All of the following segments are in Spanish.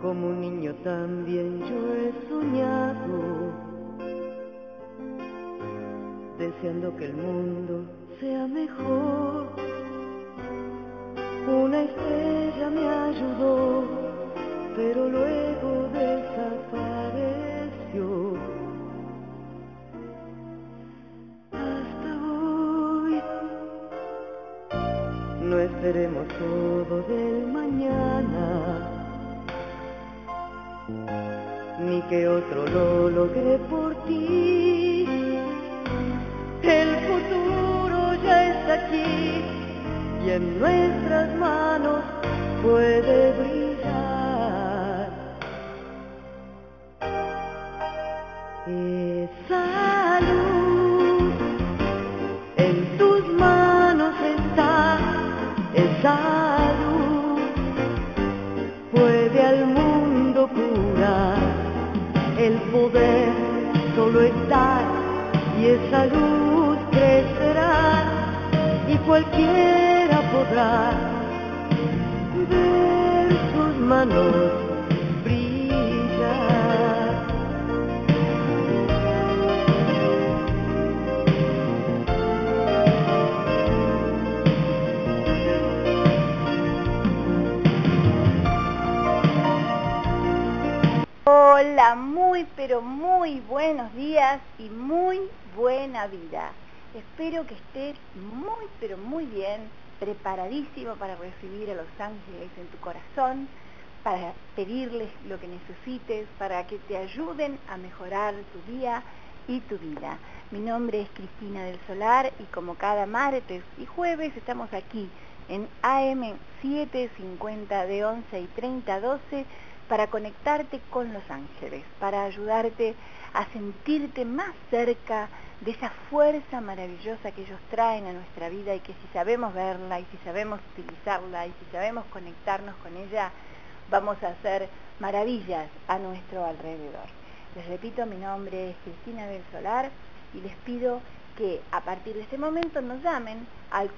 Como un niño también yo he soñado, deseando que el mundo sea mejor. Una estrella me ayudó, pero luego desapareció. Hasta hoy no esperemos todo del mañana, ni que otro lo logre por ti. El futuro ya está aquí y en nuestras manos puede brillar. Esa luz en tus manos está, esa luz puede al mundo curar. El poder solo está y esa luz crecerá y cualquiera podrá ver sus manos brillar. Hola, muy pero muy buenos días y muy buena vida. Espero que estés muy pero muy bien, preparadísimo para recibir a los ángeles en tu corazón, para pedirles lo que necesites, para que te ayuden a mejorar tu día y tu vida. Mi nombre es Cristina del Solar y como cada martes y jueves estamos aquí en AM 750 de 11:30 a 12 para conectarte con los ángeles, para ayudarte a sentirte más cerca de esa fuerza maravillosa que ellos traen a nuestra vida y que si sabemos verla y si sabemos utilizarla y si sabemos conectarnos con ella, vamos a hacer maravillas a nuestro alrededor. Les repito, mi nombre es Cristina del Solar y les pido que a partir de este momento nos llamen al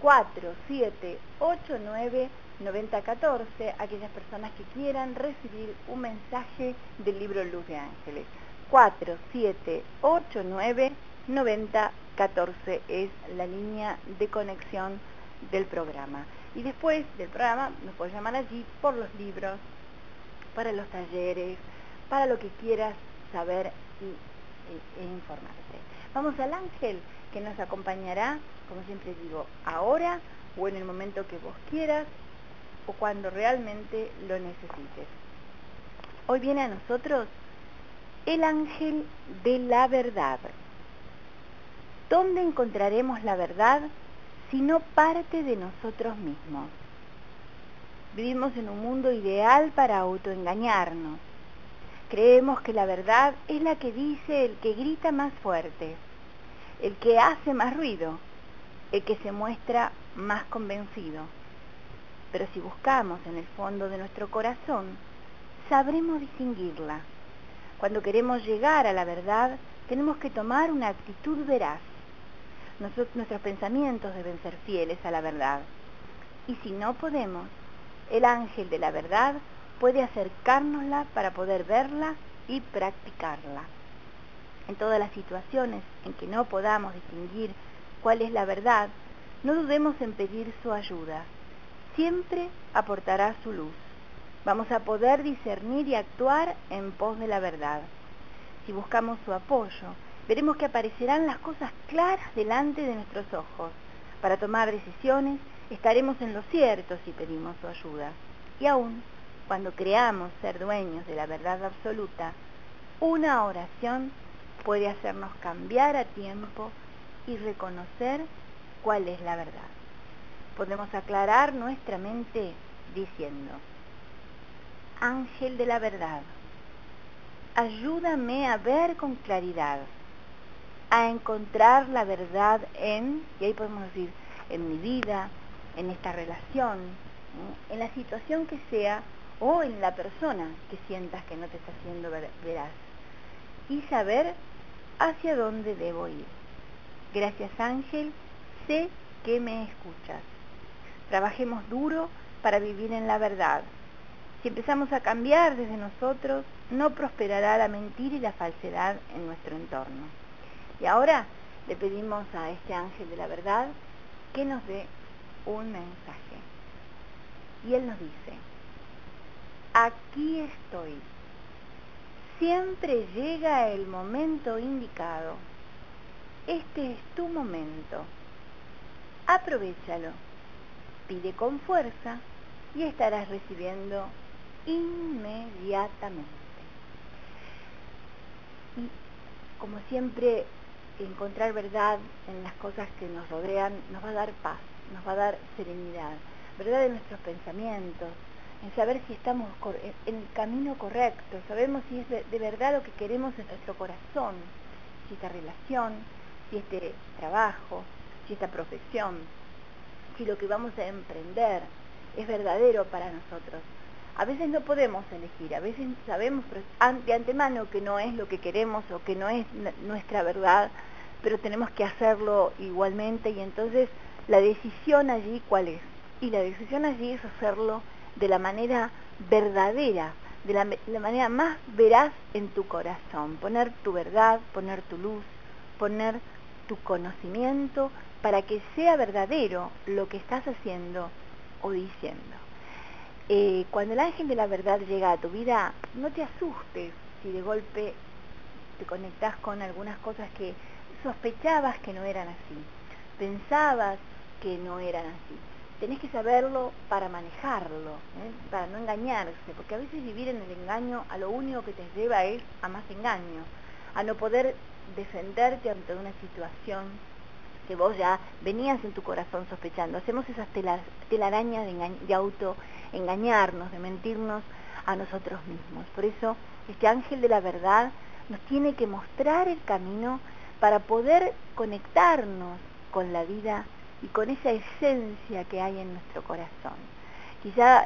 4789-9014 aquellas personas que quieran recibir un mensaje del libro Luz de Ángeles. 4789-9014 es la línea de conexión del programa. Y después del programa nos puedes llamar allí por los libros, para los talleres, para lo que quieras saber e informarte. Vamos al ángel que nos acompañará, como siempre digo, ahora o en el momento que vos quieras o cuando realmente lo necesites. Hoy viene a nosotros el ángel de la verdad. ¿Dónde encontraremos la verdad si no parte de nosotros mismos? Vivimos en un mundo ideal para autoengañarnos. Creemos que la verdad es la que dice el que grita más fuerte, el que hace más ruido, el que se muestra más convencido. Pero si buscamos en el fondo de nuestro corazón, sabremos distinguirla. Cuando queremos llegar a la verdad, tenemos que tomar una actitud veraz. Nuestros pensamientos deben ser fieles a la verdad. Y si no podemos, el ángel de la verdad puede acercárnosla para poder verla y practicarla. En todas las situaciones en que no podamos distinguir cuál es la verdad, no dudemos en pedir su ayuda. Siempre aportará su luz. Vamos a poder discernir y actuar en pos de la verdad. Si buscamos su apoyo, veremos que aparecerán las cosas claras delante de nuestros ojos. Para tomar decisiones, estaremos en lo cierto si pedimos su ayuda. Y aún, cuando creamos ser dueños de la verdad absoluta, una oración puede hacernos cambiar a tiempo y reconocer cuál es la verdad. Podemos aclarar nuestra mente diciendo: Ángel de la verdad, ayúdame a ver con claridad, a encontrar la verdad en, y ahí podemos decir, en mi vida, en esta relación, en la situación que sea, o en la persona que sientas que no te está haciendo veraz, y saber hacia dónde debo ir. Gracias, Ángel, sé que me escuchas. Trabajemos duro para vivir en la verdad. Si empezamos a cambiar desde nosotros, no prosperará la mentira y la falsedad en nuestro entorno. Y ahora le pedimos a este ángel de la verdad que nos dé un mensaje. Y él nos dice: aquí estoy. Siempre llega el momento indicado. Este es tu momento. Aprovéchalo. Pide con fuerza y estarás recibiendo inmediatamente. Y como siempre, encontrar verdad en las cosas que nos rodean nos va a dar paz, nos va a dar serenidad, verdad en nuestros pensamientos, en saber si estamos en el camino correcto, sabemos si es de verdad lo que queremos en nuestro corazón, si esta relación, si este trabajo, si esta profesión, si lo que vamos a emprender es verdadero para nosotros. A veces no podemos elegir, a veces sabemos de antemano que no es lo que queremos o que no es nuestra verdad, pero tenemos que hacerlo igualmente, y entonces la decisión allí, ¿cuál es? Y la decisión allí es hacerlo de la manera verdadera, de la manera más veraz en tu corazón, poner tu verdad, poner tu luz, poner tu conocimiento para que sea verdadero lo que estás haciendo o diciendo. Cuando el ángel de la verdad llega a tu vida, no te asustes si de golpe te conectás con algunas cosas que sospechabas que no eran así, pensabas que no eran así. Tenés que saberlo para manejarlo, para no engañarse, porque a veces vivir en el engaño a lo único que te lleva es a más engaño, a no poder defenderte ante una situación que vos ya venías en tu corazón sospechando. Hacemos esas telarañas de autoengañarnos, de mentirnos a nosotros mismos. Por eso este ángel de la verdad nos tiene que mostrar el camino para poder conectarnos con la vida y con esa esencia que hay en nuestro corazón. Quizá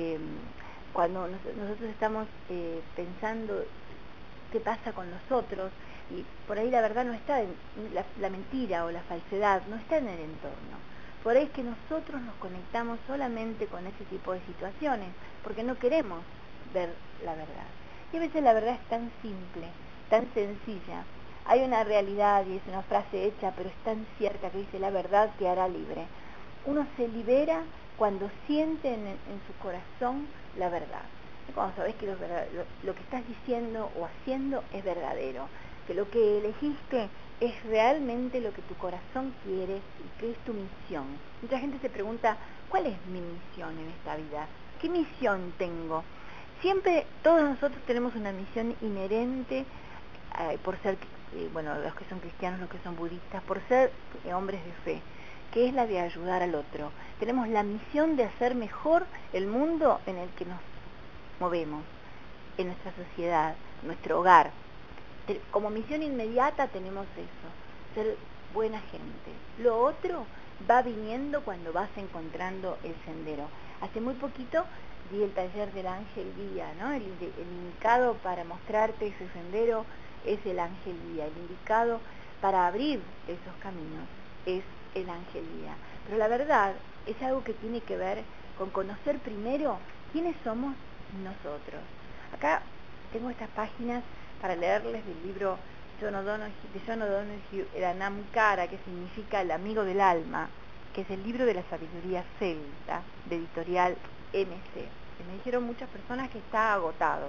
cuando nosotros estamos pensando qué pasa con los otros, y por ahí la verdad no está la mentira o la falsedad no está en el entorno. Por ahí es que nosotros nos conectamos solamente con ese tipo de situaciones, porque no queremos ver la verdad. Y a veces la verdad es tan simple, tan sencilla. Hay una realidad, y es una frase hecha, pero es tan cierta, que dice: la verdad te hará libre. Uno se libera cuando siente en su corazón la verdad. Cuando sabes que lo que estás diciendo o haciendo es verdadero, que lo que elegiste es realmente lo que tu corazón quiere y que es tu misión. Mucha gente se pregunta: ¿cuál es mi misión en esta vida? ¿Qué misión tengo? Siempre todos nosotros tenemos una misión inherente, por ser, los que son cristianos, los que son budistas, por ser hombres de fe, que es la de ayudar al otro. Tenemos la misión de hacer mejor el mundo en el que nos movemos, en nuestra sociedad, nuestro hogar. Como misión inmediata tenemos eso, ser buena gente. Lo otro va viniendo cuando vas encontrando el sendero. Hace muy poquito di el taller del ángel guía, ¿no? El indicado para mostrarte ese sendero es el ángel guía. El indicado para abrir esos caminos es el ángel guía. Pero la verdad es algo que tiene que ver con conocer primero quiénes somos nosotros. Acá tengo estas páginas para leerles del libro de John O'Donoghue, el Anamkara, que significa el amigo del alma, que es el libro de la sabiduría celta, de editorial MC. Que me dijeron muchas personas que está agotado,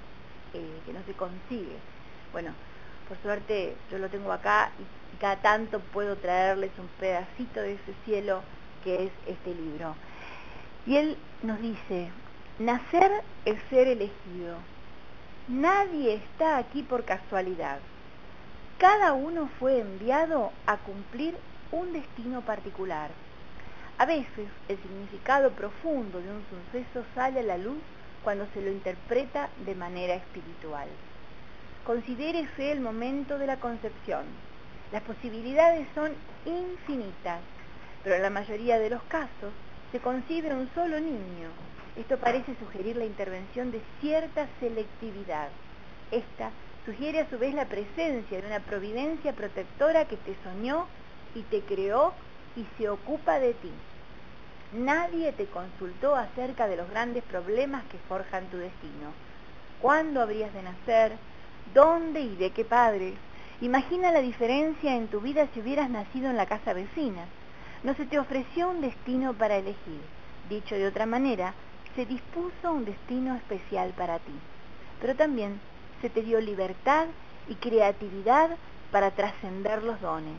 que no se consigue. Bueno, por suerte yo lo tengo acá y cada tanto puedo traerles un pedacito de ese cielo que es este libro. Y él nos dice: nacer es ser elegido. Nadie está aquí por casualidad. Cada uno fue enviado a cumplir un destino particular. A veces el significado profundo de un suceso sale a la luz cuando se lo interpreta de manera espiritual. Considérese el momento de la concepción. Las posibilidades son infinitas, pero en la mayoría de los casos se concibe un solo niño. Esto parece sugerir la intervención de cierta selectividad. Esta sugiere a su vez la presencia de una providencia protectora que te soñó y te creó y se ocupa de ti. Nadie te consultó acerca de los grandes problemas que forjan tu destino. ¿Cuándo habrías de nacer? ¿Dónde y de qué padres? Imagina la diferencia en tu vida si hubieras nacido en la casa vecina. No se te ofreció un destino para elegir. Dicho de otra manera, se dispuso un destino especial para ti. Pero también se te dio libertad y creatividad para trascender los dones,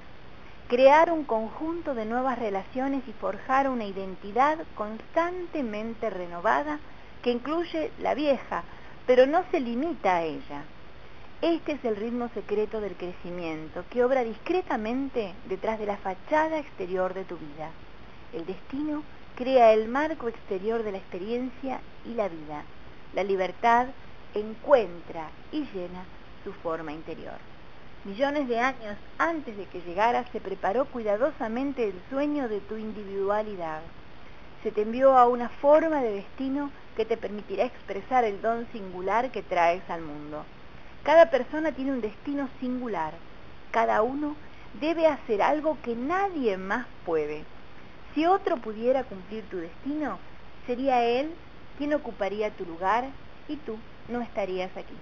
crear un conjunto de nuevas relaciones y forjar una identidad constantemente renovada que incluye la vieja, pero no se limita a ella. Este es el ritmo secreto del crecimiento que obra discretamente detrás de la fachada exterior de tu vida. El destino crea el marco exterior de la experiencia y la vida. La libertad encuentra y llena su forma interior. Millones de años antes de que llegaras, se preparó cuidadosamente el sueño de tu individualidad. Se te envió a una forma de destino que te permitirá expresar el don singular que traes al mundo. Cada persona tiene un destino singular. Cada uno debe hacer algo que nadie más puede. Si otro pudiera cumplir tu destino, sería él quien ocuparía tu lugar y tú no estarías aquí.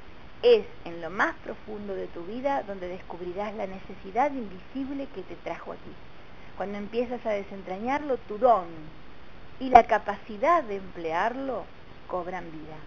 Es en lo más profundo de tu vida donde descubrirás la necesidad invisible que te trajo aquí. Cuando empiezas a desentrañarlo, tu don y la capacidad de emplearlo cobran vida.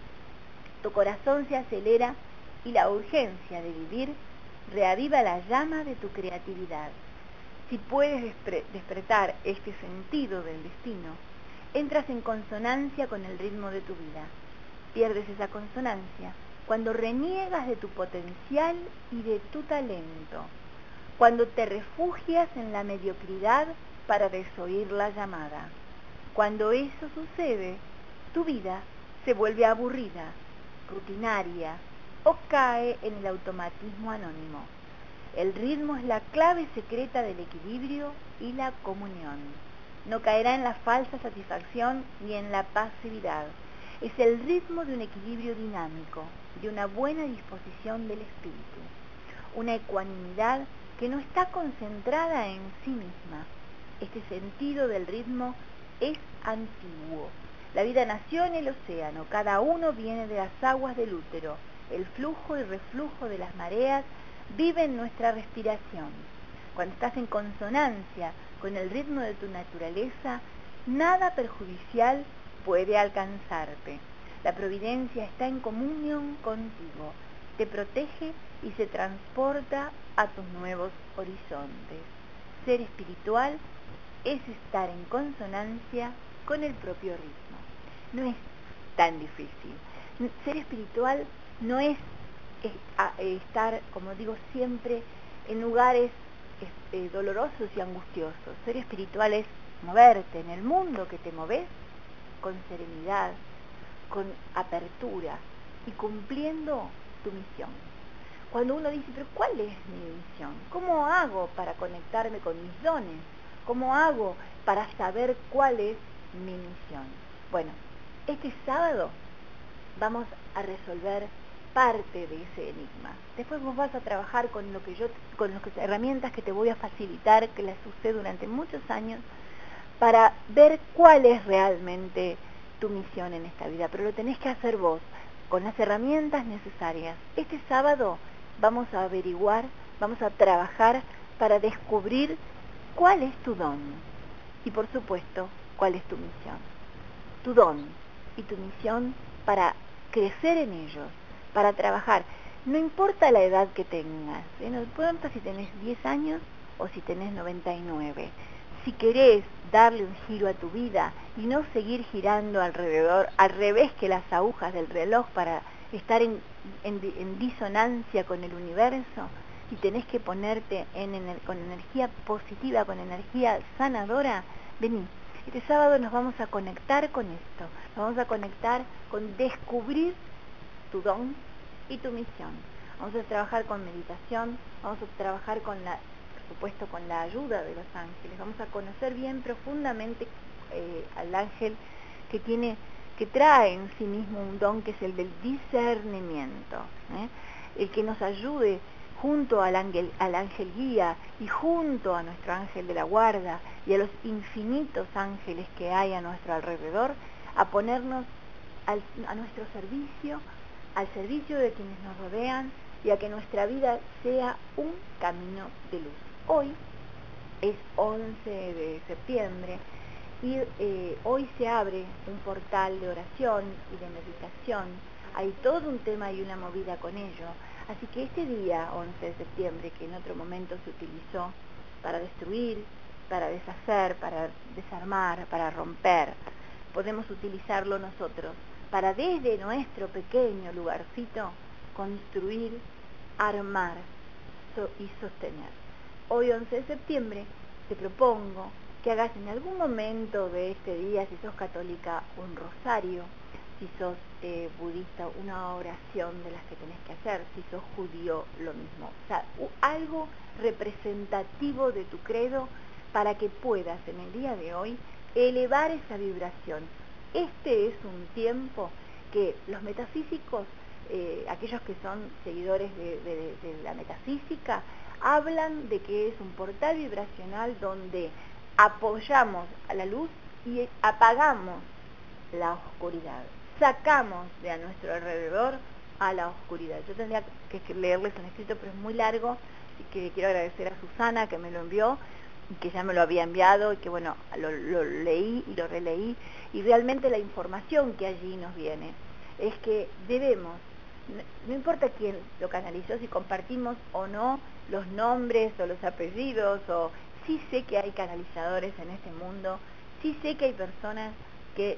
Tu corazón se acelera y la urgencia de vivir reaviva la llama de tu creatividad. Si puedes despertar este sentido del destino, entras en consonancia con el ritmo de tu vida. Pierdes esa consonancia cuando reniegas de tu potencial y de tu talento, cuando te refugias en la mediocridad para desoír la llamada. Cuando eso sucede, tu vida se vuelve aburrida, rutinaria o cae en el automatismo anónimo. El ritmo es la clave secreta del equilibrio y la comunión. No caerá en la falsa satisfacción ni en la pasividad. Es el ritmo de un equilibrio dinámico, de una buena disposición del espíritu, una ecuanimidad que no está concentrada en sí misma. Este sentido del ritmo es antiguo. La vida nació en el océano, cada uno viene de las aguas del útero. El flujo y reflujo de las mareas vive en nuestra respiración. Cuando estás en consonancia con el ritmo de tu naturaleza, nada perjudicial puede alcanzarte. La providencia está en comunión contigo, te protege y se transporta a tus nuevos horizontes. Ser espiritual es estar en consonancia con el propio ritmo. No es tan difícil. Ser espiritual no es estar, como digo siempre, en lugares dolorosos y angustiosos. Ser espiritual es moverte en el mundo que te moves con serenidad, con apertura y cumpliendo tu misión. Cuando uno dice, pero ¿cuál es mi misión? ¿Cómo hago para conectarme con mis dones? ¿Cómo hago para saber cuál es mi misión? Bueno, este sábado vamos a resolver parte de ese enigma. Después vos vas a trabajar con las herramientas que te voy a facilitar, que las usé durante muchos años, para ver cuál es realmente tu misión en esta vida. Pero lo tenés que hacer vos, con las herramientas necesarias. Este sábado vamos a averiguar, vamos a trabajar para descubrir cuál es tu don y, por supuesto, cuál es tu misión. Tu don y tu misión para crecer en ellos, para trabajar. No importa la edad que tengas, no importa si tenés 10 años o si tenés 99. Si querés darle un giro a tu vida y no seguir girando alrededor, al revés que las agujas del reloj para estar en disonancia con el universo, y tenés que ponerte con energía positiva, con energía sanadora, vení. Este sábado nos vamos a conectar con esto, nos vamos a conectar con descubrir tu don y tu misión. Vamos a trabajar con meditación, vamos a trabajar por supuesto, con la ayuda de los ángeles. Vamos a conocer bien profundamente al ángel que trae en sí mismo un don que es el del discernimiento, el que nos ayude junto al ángel guía y junto a nuestro ángel de la guarda y a los infinitos ángeles que hay a nuestro alrededor, a ponernos a nuestro servicio, al servicio de quienes nos rodean y a que nuestra vida sea un camino de luz. Hoy es 11 de septiembre y hoy se abre un portal de oración y de meditación. Hay todo un tema y una movida con ello. Así que este día, 11 de septiembre, que en otro momento se utilizó para destruir, para deshacer, para desarmar, para romper, podemos utilizarlo nosotros para desde nuestro pequeño lugarcito construir, armar y sostener. Hoy 11 de septiembre te propongo que hagas en algún momento de este día, si sos católica, un rosario, si sos budista, una oración de las que tenés que hacer, si sos judío, lo mismo. O sea, algo representativo de tu credo para que puedas en el día de hoy elevar esa vibración. Este es un tiempo que los metafísicos, aquellos que son seguidores de la metafísica, hablan de que es un portal vibracional donde apoyamos a la luz y apagamos la oscuridad. Sacamos de a nuestro alrededor a la oscuridad. Yo tendría que leerles un escrito, pero es muy largo, y que quiero agradecer a Susana que me lo envió, y que ya me lo había enviado, y que bueno, lo leí y lo releí, y realmente la información que allí nos viene es que debemos, no importa quién lo canalizó, si compartimos o no los nombres o los apellidos, o sí sé que hay canalizadores en este mundo, sí sé que hay personas que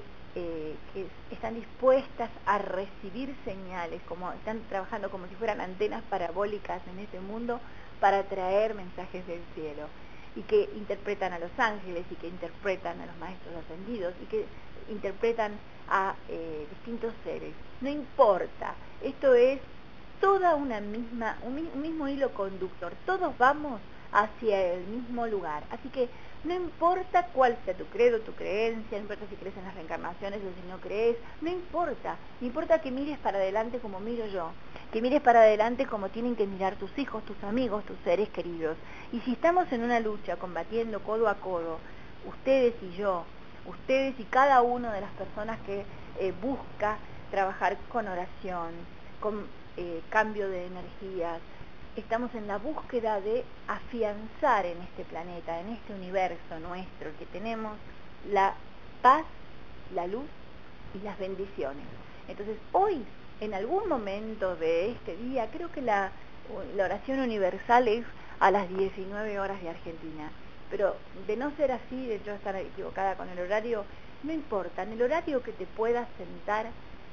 están dispuestas a recibir señales, como están trabajando como si fueran antenas parabólicas en este mundo para traer mensajes del cielo, y que interpretan a los ángeles, y que interpretan a los maestros ascendidos, y que interpretan a distintos seres. No importa, esto es toda un mismo hilo conductor, todos vamos hacia el mismo lugar. Así que no importa cuál sea tu credo, tu creencia, no importa si crees en las reencarnaciones o si no crees, no importa. Importa que mires para adelante como miro yo, que mires para adelante como tienen que mirar tus hijos, tus amigos, tus seres queridos. Y si estamos en una lucha, combatiendo codo a codo, ustedes y yo, ustedes y cada una de las personas que busca trabajar con oración, con cambio de energías, estamos en la búsqueda de afianzar en este planeta, en este universo nuestro, que tenemos la paz, la luz y las bendiciones. Entonces hoy, en algún momento de este día, creo que la oración universal es a las 19 horas de Argentina, pero de no ser así, de yo estar equivocada con el horario, no importa, en el horario que te puedas sentar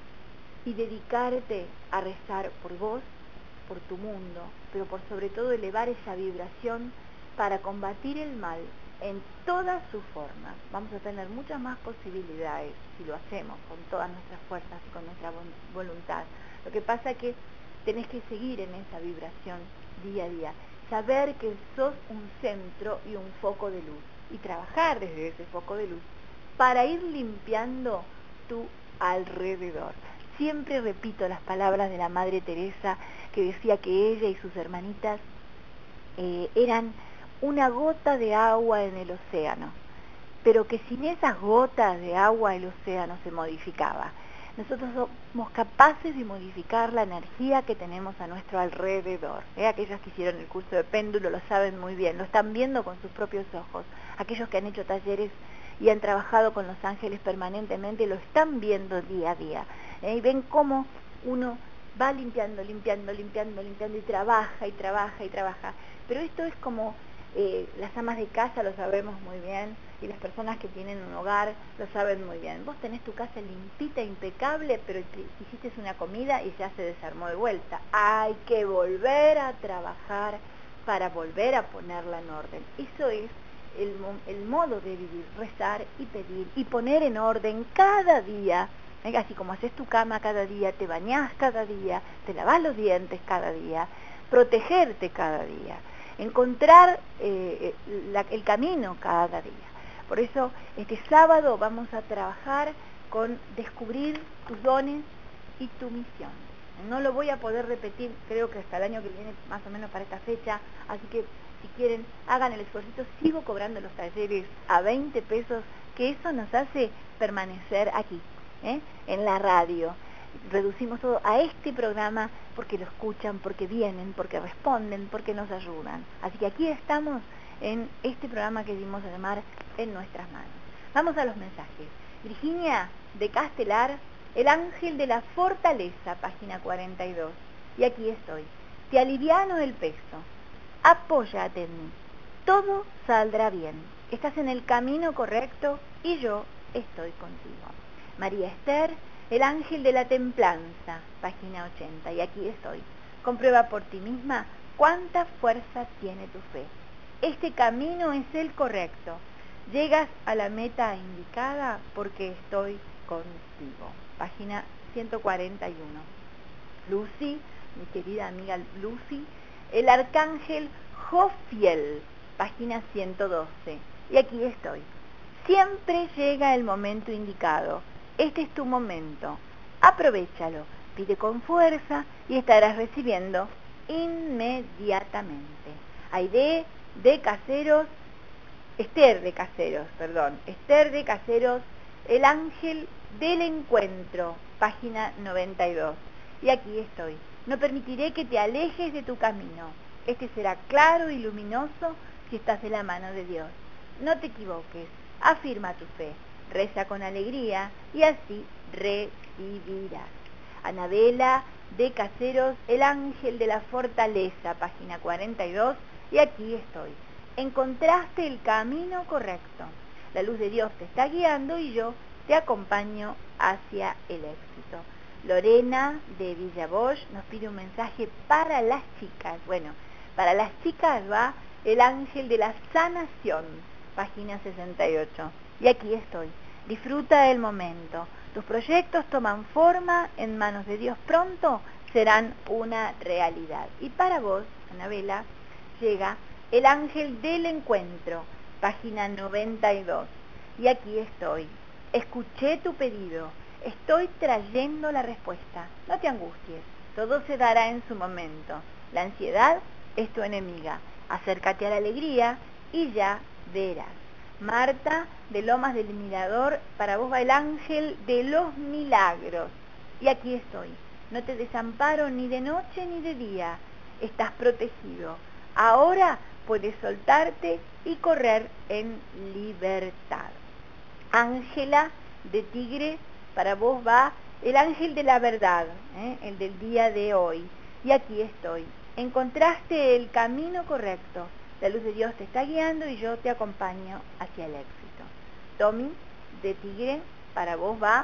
y dedicarte a rezar por vos, por tu mundo, pero por sobre todo elevar esa vibración para combatir el mal en todas sus formas. Vamos a tener muchas más posibilidades si lo hacemos con todas nuestras fuerzas y con nuestra voluntad. Lo que pasa es que tenés que seguir en esa vibración día a día, saber que sos un centro y un foco de luz, y trabajar desde ese foco de luz para ir limpiando tu alrededor. Siempre repito las palabras de la Madre Teresa, que decía que ella y sus hermanitas eran una gota de agua en el océano, pero que sin esas gotas de agua el océano se modificaba. Nosotros somos capaces de modificar la energía que tenemos a nuestro alrededor. Aquellos que hicieron el curso de péndulo lo saben muy bien, lo están viendo con sus propios ojos. Aquellos que han hecho talleres y han trabajado con los ángeles permanentemente lo están viendo día a día. Y ven cómo uno va limpiando y trabaja y trabaja y trabaja. Pero esto es como las amas de casa lo sabemos muy bien, y las personas que tienen un hogar lo saben muy bien. Vos tenés tu casa limpita, impecable, pero hiciste una comida y ya se desarmó de vuelta. Hay que volver a trabajar para volver a ponerla en orden. Eso es el modo de vivir, rezar y pedir y poner en orden cada día. Así como haces tu cama cada día, te bañás cada día, te lavas los dientes cada día, protegerte cada día, encontrar el camino cada día. Por eso este sábado vamos a trabajar con descubrir tus dones y tu misión. No lo voy a poder repetir, creo que hasta el año que viene, más o menos para esta fecha, así que si quieren, hagan el esfuerzo. Sigo cobrando los talleres a 20 pesos, que eso nos hace permanecer aquí, en la radio. Reducimos todo a este programa porque lo escuchan, porque vienen, porque responden, porque nos ayudan. Así que aquí estamos en este programa que dimos a llamar En Nuestras Manos. Vamos a los mensajes. Virginia de Castelar, El Ángel de la Fortaleza, página 42. Y aquí estoy. Te aliviano el peso. Apóyate en mí. Todo saldrá bien. Estás en el camino correcto y yo estoy contigo. María Esther, El Ángel de la Templanza, página 80. Y aquí estoy. Comprueba por ti misma cuánta fuerza tiene tu fe. Este camino es el correcto. Llegas a la meta indicada porque estoy contigo. Página 141. Lucy, mi querida amiga Lucy, El Arcángel Jofiel, página 112. Y aquí estoy. Siempre llega el momento indicado. Este es tu momento. Aprovéchalo. Pide con fuerza y estarás recibiendo inmediatamente. Aide de Caseros, Esther de Caseros, El Ángel del Encuentro, página 92. Y aquí estoy. No permitiré que te alejes de tu camino. Este será claro y luminoso si estás de la mano de Dios. No te equivoques. Afirma tu fe. Reza con alegría y así recibirás. Anabela de Caseros, El Ángel de la Fortaleza, página 42. Y aquí estoy. Encontraste el camino correcto. La luz de Dios te está guiando y yo te acompaño hacia el éxito. Lorena de Villa Bosch nos pide un mensaje para las chicas. Bueno, para las chicas va El Ángel de la Sanación, página 68. Y aquí estoy. Disfruta del momento. Tus proyectos toman forma en manos de Dios. Pronto serán una realidad. Y para vos, Anabela, llega El Ángel del Encuentro, página 92. Y aquí estoy. Escuché tu pedido. Estoy trayendo la respuesta. No te angusties. Todo se dará en su momento. La ansiedad es tu enemiga. Acércate a la alegría y ya verás. Marta de Lomas del Mirador, para vos va El Ángel de los Milagros. Y aquí estoy. No te desamparo ni de noche ni de día. Estás protegido. Ahora puedes soltarte y correr en libertad. Ángela de Tigre, para vos va El Ángel de la Verdad, el del día de hoy. Y aquí estoy. Encontraste el camino correcto. La luz de Dios te está guiando y yo te acompaño hacia el éxito. Tommy de Tigre, para vos va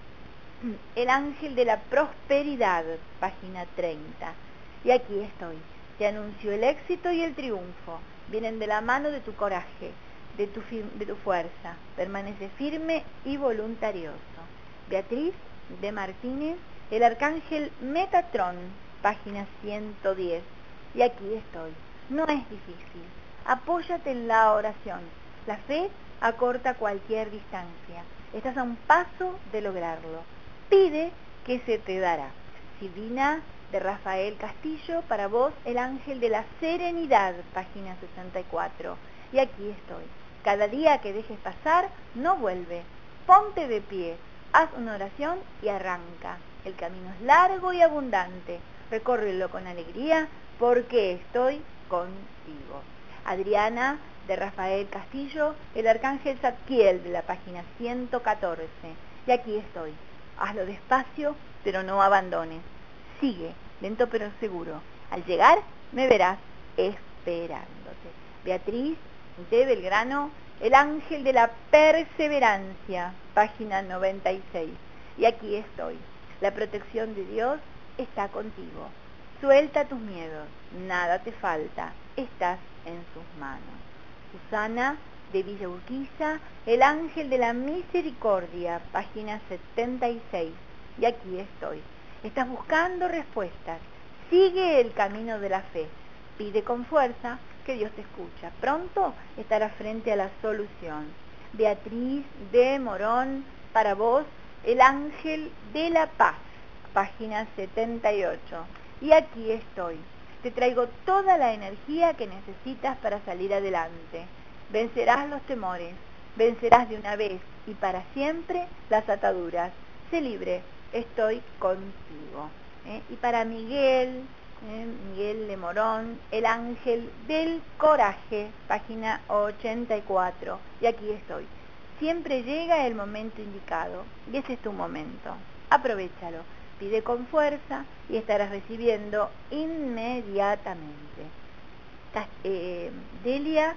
El Ángel de la Prosperidad, página 30. Y aquí estoy. Te anuncio el éxito y el triunfo. Vienen de la mano de tu coraje, de tu fuerza. Permanece firme y voluntarioso. Beatriz de Martínez, El Arcángel Metatron, página 110. Y aquí estoy. No es difícil. Apóyate en la oración. La fe acorta cualquier distancia. Estás a un paso de lograrlo. Pide que se te dará. Silvina de Rafael Castillo, para vos El Ángel de la Serenidad, página 64. Y aquí estoy. Cada día que dejes pasar, no vuelve. Ponte de pie, haz una oración y arranca. El camino es largo y abundante. Recórrelo con alegría porque estoy contigo. Adriana de Rafael Castillo, El Arcángel Zadkiel, de la página 114. Y aquí estoy. Hazlo despacio, pero no abandones. Sigue, lento pero seguro. Al llegar, me verás esperándote. Beatriz de Belgrano, El Ángel de la Perseverancia, página 96. Y aquí estoy. La protección de Dios está contigo. Suelta tus miedos, nada te falta, estás en sus manos. Susana de Villa Urquiza, El Ángel de la Misericordia, página 76. Y aquí estoy. Estás buscando respuestas. Sigue el camino de la fe. Pide con fuerza que Dios te escucha. Pronto estarás frente a la solución. Beatriz de Morón, para vos, El Ángel de la Paz, página 78. Y aquí estoy. Te traigo toda la energía que necesitas para salir adelante. Vencerás los temores, vencerás de una vez y para siempre las ataduras. Sé libre, estoy contigo. Y para Miguel, Miguel de Morón, el ángel del coraje, página 84. Y aquí estoy. Siempre llega el momento indicado y ese es tu momento. Aprovechalo, pide con fuerza y estarás recibiendo inmediatamente. Delia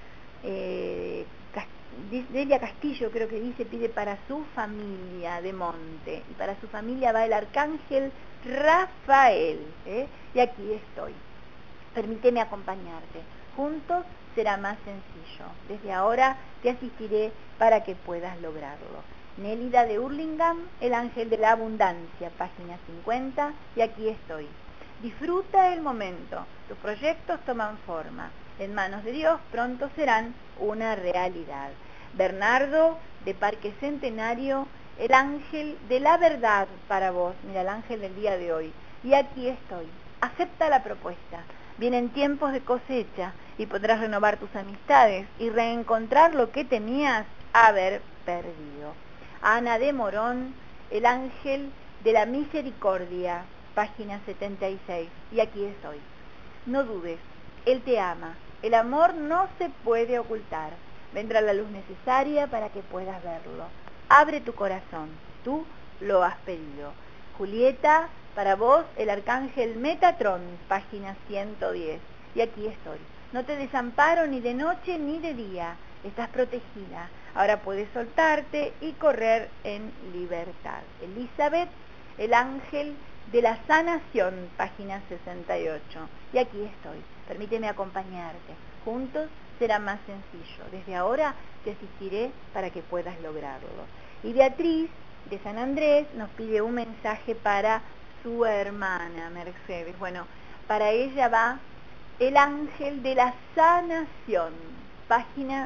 Castillo, creo que dice, pide para su familia de Monte, y para su familia va el arcángel Rafael, y aquí estoy. Permíteme acompañarte. Juntos será más sencillo. Desde ahora te asistiré para que puedas lograrlo. Nélida de Hurlingham, el ángel de la abundancia, página 50, y aquí estoy. Disfruta el momento. Tus proyectos toman forma. En manos de Dios pronto serán una realidad. Bernardo de Parque Centenario, el ángel de la verdad para vos. Mira, el ángel del día de hoy. Y aquí estoy. Acepta la propuesta. Vienen tiempos de cosecha y podrás renovar tus amistades y reencontrar lo que temías haber perdido. Ana de Morón, el ángel de la misericordia, página 76. Y aquí estoy. No dudes, Él te ama. El amor no se puede ocultar. Vendrá la luz necesaria para que puedas verlo. Abre tu corazón. Tú lo has pedido. Julieta, para vos, el arcángel Metatrón, página 110. Y aquí estoy. No te desamparo ni de noche ni de día. Estás protegida. Ahora puedes soltarte y correr en libertad. Elizabeth, el ángel de la sanación, página 68. Y aquí estoy. Permíteme acompañarte. Juntos será más sencillo. Desde ahora te asistiré para que puedas lograrlo. Y Beatriz, de San Andrés, nos pide un mensaje para su hermana Mercedes. Bueno, para ella va el ángel de la sanación, página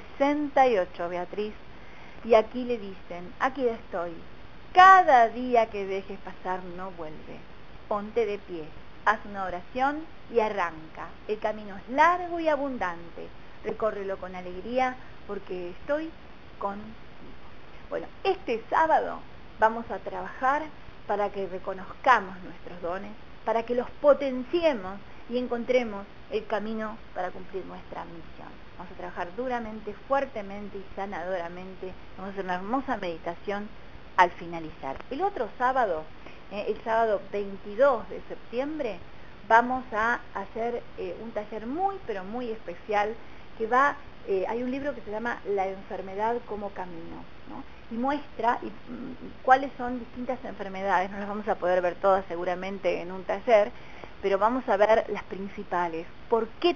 68, Beatriz. Y aquí le dicen, aquí estoy. Cada día que dejes pasar no vuelve. Ponte de pie, haz una oración y arranca. El camino es largo y abundante. Recórrelo con alegría porque estoy contigo. Bueno, este sábado vamos a trabajar para que reconozcamos nuestros dones, para que los potenciemos y encontremos el camino para cumplir nuestra misión. Vamos a trabajar duramente, fuertemente y sanadoramente. Vamos a hacer una hermosa meditación al finalizar. El otro sábado, el sábado 22 de septiembre, vamos a hacer un taller muy, pero muy especial que va, hay un libro que se llama La enfermedad como camino, ¿no? Y muestra cuáles son distintas enfermedades. No las vamos a poder ver todas seguramente en un taller, pero vamos a ver las principales. ¿Por qué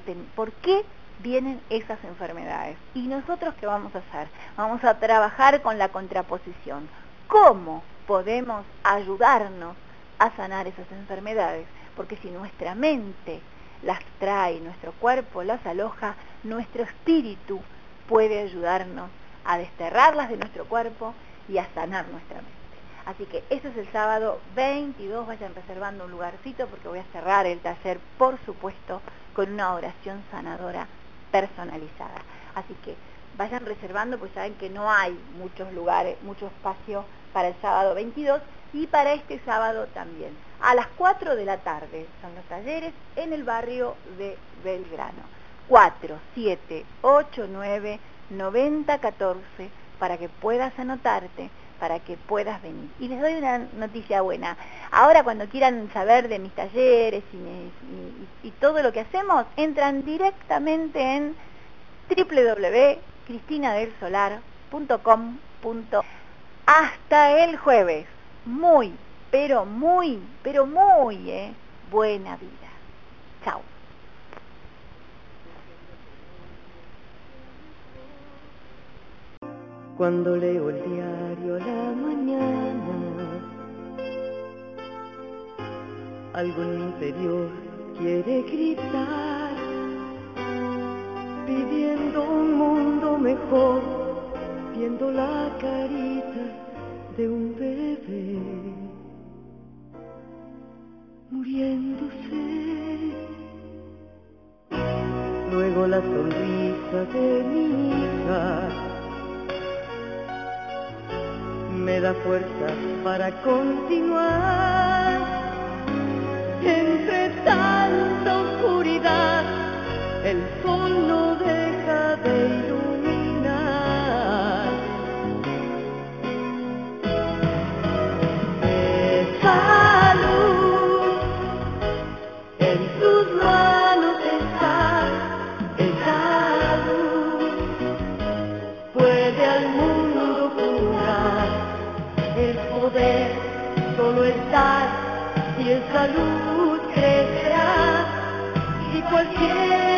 vienen esas enfermedades? ¿Y nosotros qué vamos a hacer? Vamos a trabajar con la contraposición. ¿Cómo podemos ayudarnos a sanar esas enfermedades? Porque si nuestra mente las trae, nuestro cuerpo las aloja, nuestro espíritu puede ayudarnos a desterrarlas de nuestro cuerpo y a sanar nuestra mente. Así que eso es el sábado 22, vayan reservando un lugarcito porque voy a cerrar el taller, por supuesto, con una oración sanadora personalizada. Así que vayan reservando, pues saben que no hay muchos lugares, mucho espacio para el sábado 22 y para este sábado también. A las 4 de la tarde son los talleres en el barrio de Belgrano. 4, 7, 8, 9, 90, 14, para que puedas anotarte, para que puedas venir. Y les doy una noticia buena. Ahora cuando quieran saber de mis talleres y todo lo que hacemos, entran directamente en www.cristinadelsolar.com. Hasta el jueves. Muy, pero muy buena vida. Chao. Cuando leo el diario a la mañana, algo en mi interior quiere gritar, pidiendo un mundo mejor, viendo la carita de un bebé. muriéndose. Luego la sonrisa de mi hija me da fuerzas para continuar. Entre tanta oscuridad, el sol no deja de iluminar. Esa luz en tus manos está, esa luz puede al mundo curar. El poder solo está y esa luz crecerá y cualquier